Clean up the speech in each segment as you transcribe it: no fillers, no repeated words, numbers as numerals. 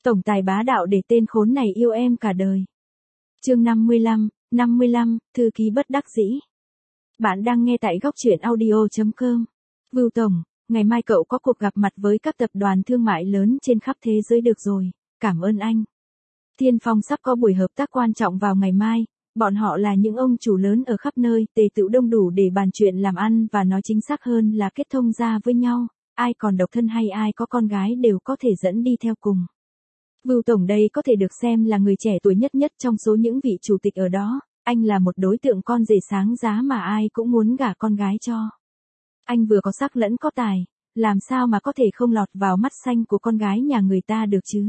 Tổng tài bá đạo để tên khốn này yêu em cả đời. Chương 55, thư ký bất đắc dĩ. Bạn đang nghe tại góc truyện audio.com. Vưu Tổng, ngày mai cậu có cuộc gặp mặt với các tập đoàn thương mại lớn trên khắp thế giới được rồi, cảm ơn anh. Thiên Phong sắp có buổi hợp tác quan trọng vào ngày mai, bọn họ là những ông chủ lớn ở khắp nơi, tề tựu đông đủ để bàn chuyện làm ăn và nói chính xác hơn là kết thông gia với nhau, ai còn độc thân hay ai có con gái đều có thể dẫn đi theo cùng. Vưu Tổng đây có thể được xem là người trẻ tuổi nhất trong số những vị chủ tịch ở đó, anh là một đối tượng con rể sáng giá mà ai cũng muốn gả con gái cho. Anh vừa có sắc lẫn có tài, làm sao mà có thể không lọt vào mắt xanh của con gái nhà người ta được chứ?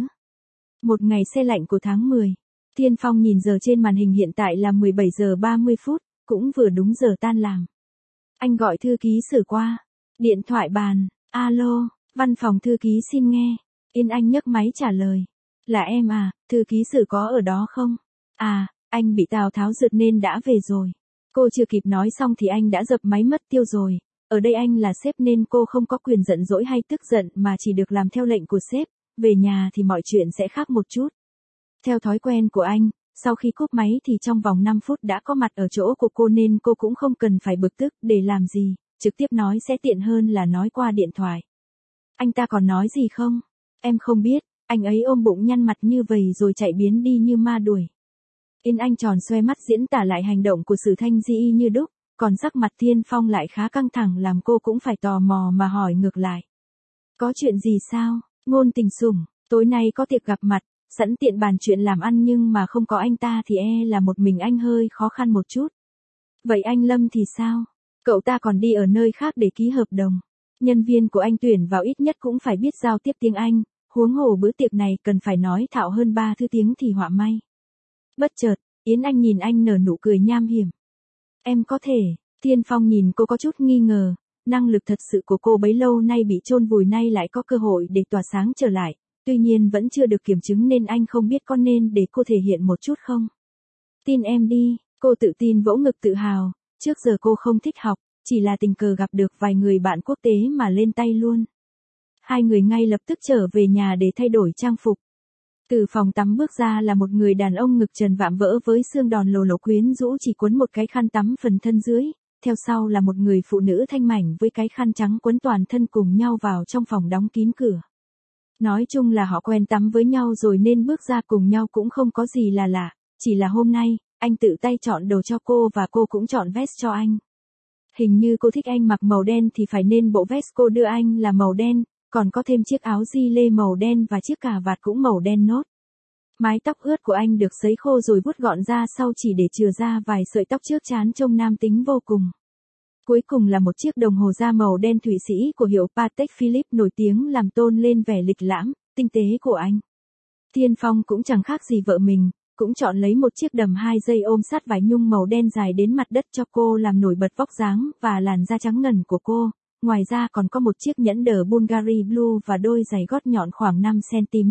Một ngày se lạnh của tháng 10, Thiên Phong nhìn giờ trên màn hình hiện tại là 17 giờ 30 phút, cũng vừa đúng giờ tan làm. Anh gọi thư ký Sử qua. Điện thoại bàn, alo, văn phòng thư ký xin nghe. Yên Anh nhấc máy trả lời. Là em à, thư ký Sử có ở đó không? À, anh bị Tào Tháo rượt nên đã về rồi. Cô chưa kịp nói xong thì anh đã dập máy mất tiêu rồi. Ở đây anh là sếp nên cô không có quyền giận dỗi hay tức giận mà chỉ được làm theo lệnh của sếp. Về nhà thì mọi chuyện sẽ khác một chút. Theo thói quen của anh, sau khi cúp máy thì trong vòng 5 phút đã có mặt ở chỗ của cô nên cô cũng không cần phải bực tức để làm gì, trực tiếp nói sẽ tiện hơn là nói qua điện thoại. Anh ta còn nói gì không? Em không biết, anh ấy ôm bụng nhăn mặt như vậy rồi chạy biến đi như ma đuổi. Yên Anh tròn xoe mắt diễn tả lại hành động của Sử Thanh Di y như đúc, còn sắc mặt Thiên Phong lại khá căng thẳng làm cô cũng phải tò mò mà hỏi ngược lại. Có chuyện gì sao? Ngôn Tình Sủng, tối nay có tiệc gặp mặt, sẵn tiện bàn chuyện làm ăn nhưng mà không có anh ta thì là một mình anh hơi khó khăn một chút. Vậy anh Lâm thì sao? Cậu ta còn đi ở nơi khác để ký hợp đồng. Nhân viên của anh tuyển vào ít nhất cũng phải biết giao tiếp tiếng Anh, huống hồ bữa tiệc này cần phải nói thạo hơn 3 thứ tiếng thì họa may. Bất chợt, Yến Anh nhìn anh nở nụ cười nham hiểm. Em có thể, Thiên Phong nhìn cô có chút nghi ngờ, năng lực thật sự của cô bấy lâu nay bị chôn vùi nay lại có cơ hội để tỏa sáng trở lại, tuy nhiên vẫn chưa được kiểm chứng nên anh không biết có nên để cô thể hiện một chút không. Tin em đi, cô tự tin vỗ ngực tự hào, trước giờ cô không thích học, chỉ là tình cờ gặp được vài người bạn quốc tế mà lên tay luôn. Hai người ngay lập tức trở về nhà để thay đổi trang phục. Từ phòng tắm bước ra là một người đàn ông ngực trần vạm vỡ với xương đòn lồ lồ quyến rũ chỉ quấn một cái khăn tắm phần thân dưới, theo sau là một người phụ nữ thanh mảnh với cái khăn trắng quấn toàn thân cùng nhau vào trong phòng đóng kín cửa. Nói chung là họ quen tắm với nhau rồi nên bước ra cùng nhau cũng không có gì là lạ, chỉ là hôm nay, anh tự tay chọn đồ cho cô và cô cũng chọn vest cho anh. Hình như cô thích anh mặc màu đen thì phải nên bộ vest cô đưa anh là màu đen, còn có thêm chiếc áo gi lê màu đen và chiếc cà vạt cũng màu đen nốt. Mái tóc ướt của anh được sấy khô rồi vuốt gọn ra sau chỉ để chừa ra vài sợi tóc trước trán trông nam tính vô cùng. Cuối cùng là một chiếc đồng hồ da màu đen Thụy Sĩ của hiệu Patek Philippe nổi tiếng làm tôn lên vẻ lịch lãm, tinh tế của anh. Thiên Phong cũng chẳng khác gì vợ mình, cũng chọn lấy một chiếc đầm 2 dây ôm sát vải nhung màu đen dài đến mặt đất cho cô làm nổi bật vóc dáng và làn da trắng ngần của cô. Ngoài ra còn có một chiếc nhẫn đờ Bulgari Blue và đôi giày gót nhọn khoảng 5 cm.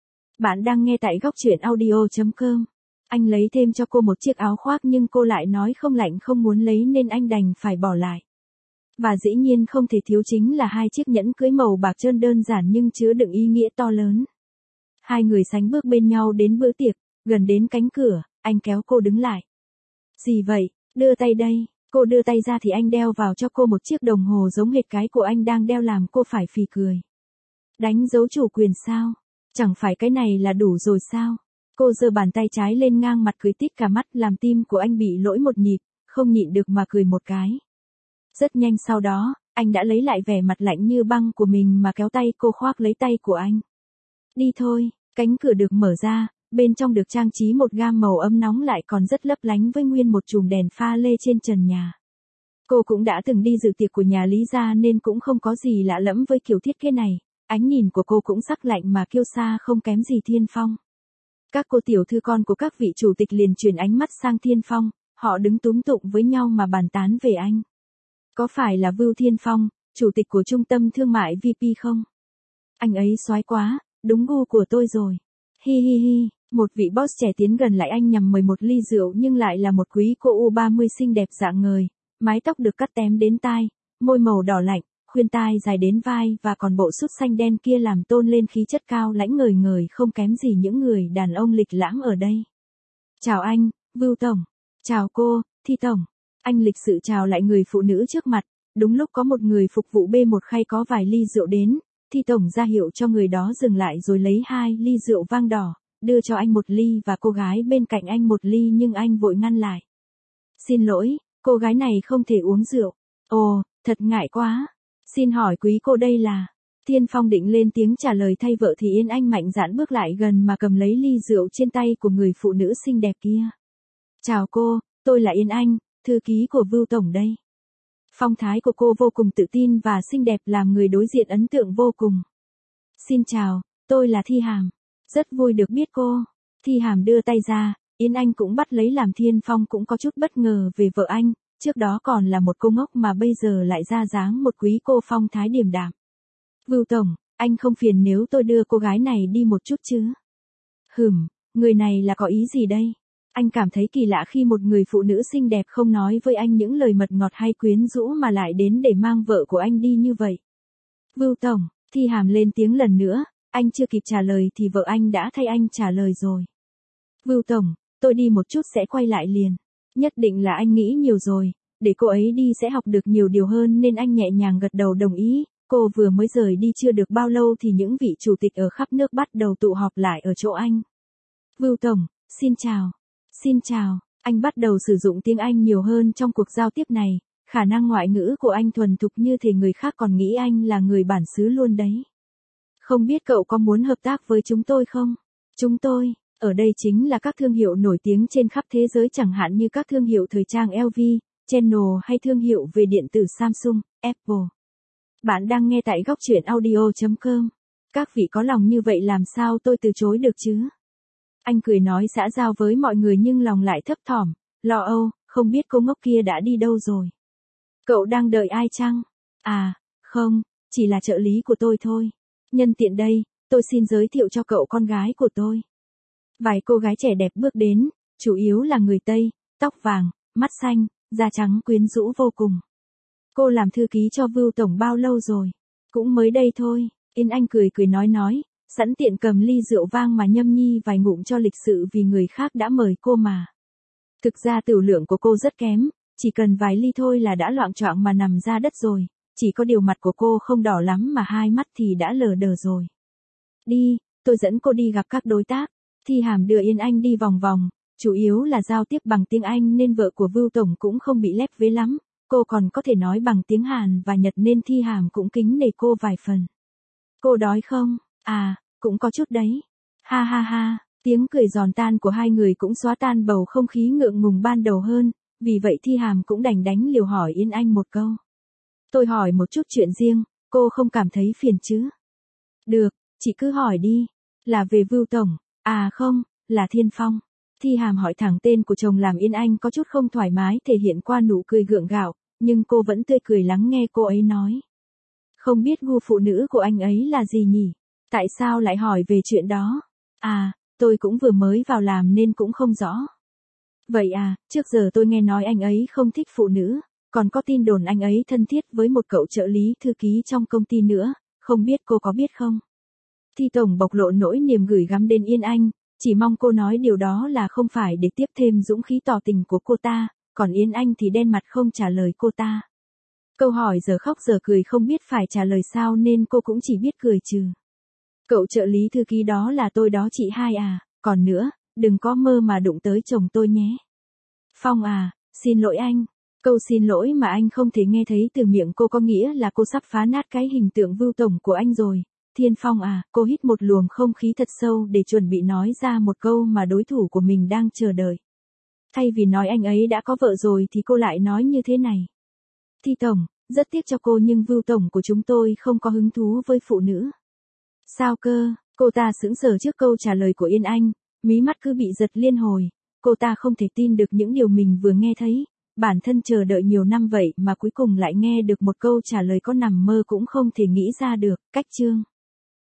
Bạn đang nghe tại góc truyện audio.com. Anh lấy thêm cho cô một chiếc áo khoác nhưng cô lại nói không lạnh không muốn lấy nên anh đành phải bỏ lại. Và dĩ nhiên không thể thiếu chính là 2 chiếc nhẫn cưới màu bạc trơn đơn giản nhưng chứa đựng ý nghĩa to lớn. Hai người sánh bước bên nhau đến bữa tiệc, gần đến cánh cửa, anh kéo cô đứng lại. Gì vậy, đưa tay đây. Cô đưa tay ra thì anh đeo vào cho cô một chiếc đồng hồ giống hệt cái của anh đang đeo làm cô phải phì cười. Đánh dấu chủ quyền sao? Chẳng phải cái này là đủ rồi sao? Cô giơ bàn tay trái lên ngang mặt cười tít cả mắt làm tim của anh bị lỗi một nhịp, không nhịn được mà cười một cái. Rất nhanh sau đó, anh đã lấy lại vẻ mặt lạnh như băng của mình mà kéo tay cô khoác lấy tay của anh. Đi thôi, cánh cửa được mở ra, bên trong được trang trí một gam màu ấm nóng lại còn rất lấp lánh với nguyên một chùm đèn pha lê trên trần nhà. Cô cũng đã từng đi dự tiệc của nhà Lý gia nên cũng không có gì lạ lẫm với kiểu thiết kế này, ánh nhìn của cô cũng sắc lạnh mà kiêu sa không kém gì Thiên Phong. Các cô tiểu thư con của các vị chủ tịch liền chuyển ánh mắt sang Thiên Phong, họ đứng túm tụng với nhau mà bàn tán về anh. Có phải là Vưu Thiên Phong, chủ tịch của trung tâm thương mại VP không? Anh ấy soái quá, đúng gu của tôi rồi. Hi hi hi, một vị boss trẻ tiến gần lại anh nhằm mời một ly rượu nhưng lại là một quý cô U30 xinh đẹp rạng ngời, mái tóc được cắt tém đến tai, môi màu đỏ lạnh, khuyên tai dài đến vai và còn bộ sút xanh đen kia làm tôn lên khí chất cao lãnh ngời ngời không kém gì những người đàn ông lịch lãm ở đây. Chào anh, Vưu Tổng. Chào cô, Thi Tổng. Anh lịch sự chào lại người phụ nữ trước mặt. Đúng lúc có một người phục vụ bê một khay có vài ly rượu đến, Thi Tổng ra hiệu cho người đó dừng lại rồi lấy 2 ly rượu vang đỏ, đưa cho anh 1 ly và cô gái bên cạnh anh 1 ly nhưng anh vội ngăn lại. Xin lỗi, cô gái này không thể uống rượu. Ồ, thật ngại quá. Xin hỏi quý cô đây là... Thiên Phong định lên tiếng trả lời thay vợ thì Yên Anh mạnh dạn bước lại gần mà cầm lấy ly rượu trên tay của người phụ nữ xinh đẹp kia. Chào cô, tôi là Yên Anh, thư ký của Vưu Tổng đây. Phong thái của cô vô cùng tự tin và xinh đẹp làm người đối diện ấn tượng vô cùng. Xin chào, tôi là Thi Hàm. Rất vui được biết cô. Thi Hàm đưa tay ra, Yên Anh cũng bắt lấy làm Thiên Phong cũng có chút bất ngờ về vợ anh, trước đó còn là một cô ngốc mà bây giờ lại ra dáng một quý cô phong thái điềm đạm. Vưu Tổng, anh không phiền nếu tôi đưa cô gái này đi một chút chứ? Người này là có ý gì đây? Anh cảm thấy kỳ lạ khi một người phụ nữ xinh đẹp không nói với anh những lời mật ngọt hay quyến rũ mà lại đến để mang vợ của anh đi như vậy. Vưu Tổng, Thi Hàm lên tiếng lần nữa, anh chưa kịp trả lời thì vợ anh đã thay anh trả lời rồi. Vưu Tổng, tôi đi một chút sẽ quay lại liền. Nhất định là anh nghĩ nhiều rồi, để cô ấy đi sẽ học được nhiều điều hơn nên anh nhẹ nhàng gật đầu đồng ý. Cô vừa mới rời đi chưa được bao lâu thì những vị chủ tịch ở khắp nước bắt đầu tụ họp lại ở chỗ anh. Vưu Tổng, xin chào. Xin chào, anh bắt đầu sử dụng tiếng Anh nhiều hơn trong cuộc giao tiếp này, khả năng ngoại ngữ của anh thuần thục như thể người khác còn nghĩ anh là người bản xứ luôn đấy. Không biết cậu có muốn hợp tác với chúng tôi không? Chúng tôi, ở đây chính là các thương hiệu nổi tiếng trên khắp thế giới chẳng hạn như các thương hiệu thời trang LV, Chanel hay thương hiệu về điện tử Samsung, Apple. Bạn đang nghe tại góc truyện audio.com. Các vị có lòng như vậy làm sao tôi từ chối được chứ? Anh cười nói xã giao với mọi người nhưng lòng lại thấp thỏm, lo âu, không biết cô ngốc kia đã đi đâu rồi. Cậu đang đợi ai chăng? À, không, chỉ là trợ lý của tôi thôi. Nhân tiện đây, tôi xin giới thiệu cho cậu con gái của tôi. Vài cô gái trẻ đẹp bước đến, chủ yếu là người Tây, tóc vàng, mắt xanh, da trắng quyến rũ vô cùng. Cô làm thư ký cho Vưu Tổng bao lâu rồi? Cũng mới đây thôi, Yên Anh cười nói, sẵn tiện cầm ly rượu vang mà nhâm nhi vài ngụm cho lịch sự vì người khác đã mời cô mà. Thực ra tửu lượng của cô rất kém, chỉ cần vài ly thôi là đã loạng choạng mà nằm ra đất rồi, chỉ có điều mặt của cô không đỏ lắm mà hai mắt thì đã lờ đờ rồi. Đi, tôi dẫn cô đi gặp các đối tác. Thi Hàm đưa Yên Anh đi vòng vòng, chủ yếu là giao tiếp bằng tiếng Anh nên vợ của Vưu Tổng cũng không bị lép vế lắm, cô còn có thể nói bằng tiếng Hàn và Nhật nên Thi Hàm cũng kính nể cô vài phần. Cô đói không? À, cũng có chút đấy. Ha ha ha, tiếng cười giòn tan của hai người cũng xóa tan bầu không khí ngượng ngùng ban đầu hơn, vì vậy Thi Hàm cũng đành đánh liều hỏi Yên Anh một câu. Tôi hỏi một chút chuyện riêng, cô không cảm thấy phiền chứ? Được, chị cứ hỏi đi. Là về Vưu Tổng? À không, là Thiên Phong. Thi Hàm hỏi thẳng tên của chồng làm Yên Anh có chút không thoải mái thể hiện qua nụ cười gượng gạo, nhưng cô vẫn tươi cười lắng nghe cô ấy nói. Không biết gu phụ nữ của anh ấy là gì nhỉ? Tại sao lại hỏi về chuyện đó? À, tôi cũng vừa mới vào làm nên cũng không rõ. Vậy à, trước giờ tôi nghe nói anh ấy không thích phụ nữ, còn có tin đồn anh ấy thân thiết với một cậu trợ lý thư ký trong công ty nữa, không biết cô có biết không? Thi Tổng bộc lộ nỗi niềm gửi gắm đến Yên Anh, chỉ mong cô nói điều đó là không phải để tiếp thêm dũng khí tỏ tình của cô ta, còn Yên Anh thì đen mặt không trả lời cô ta. Câu hỏi giờ khóc giờ cười không biết phải trả lời sao nên cô cũng chỉ biết cười trừ. Cậu trợ lý thư ký đó là tôi đó chị hai à, còn nữa, đừng có mơ mà đụng tới chồng tôi nhé. Phong à, xin lỗi anh. Câu xin lỗi mà anh không thể nghe thấy từ miệng cô có nghĩa là cô sắp phá nát cái hình tượng Vưu Tổng của anh rồi. Thiên Phong à, cô hít một luồng không khí thật sâu để chuẩn bị nói ra một câu mà đối thủ của mình đang chờ đợi. Thay vì nói anh ấy đã có vợ rồi thì cô lại nói như thế này. Thi Tổng, rất tiếc cho cô nhưng Vưu Tổng của chúng tôi không có hứng thú với phụ nữ. Sao cơ? Cô ta sững sờ trước câu trả lời của Yên Anh, mí mắt cứ bị giật liên hồi. Cô ta không thể tin được những điều mình vừa nghe thấy. Bản thân chờ đợi nhiều năm vậy mà cuối cùng lại nghe được một câu trả lời có nằm mơ cũng không thể nghĩ ra được. Cách chương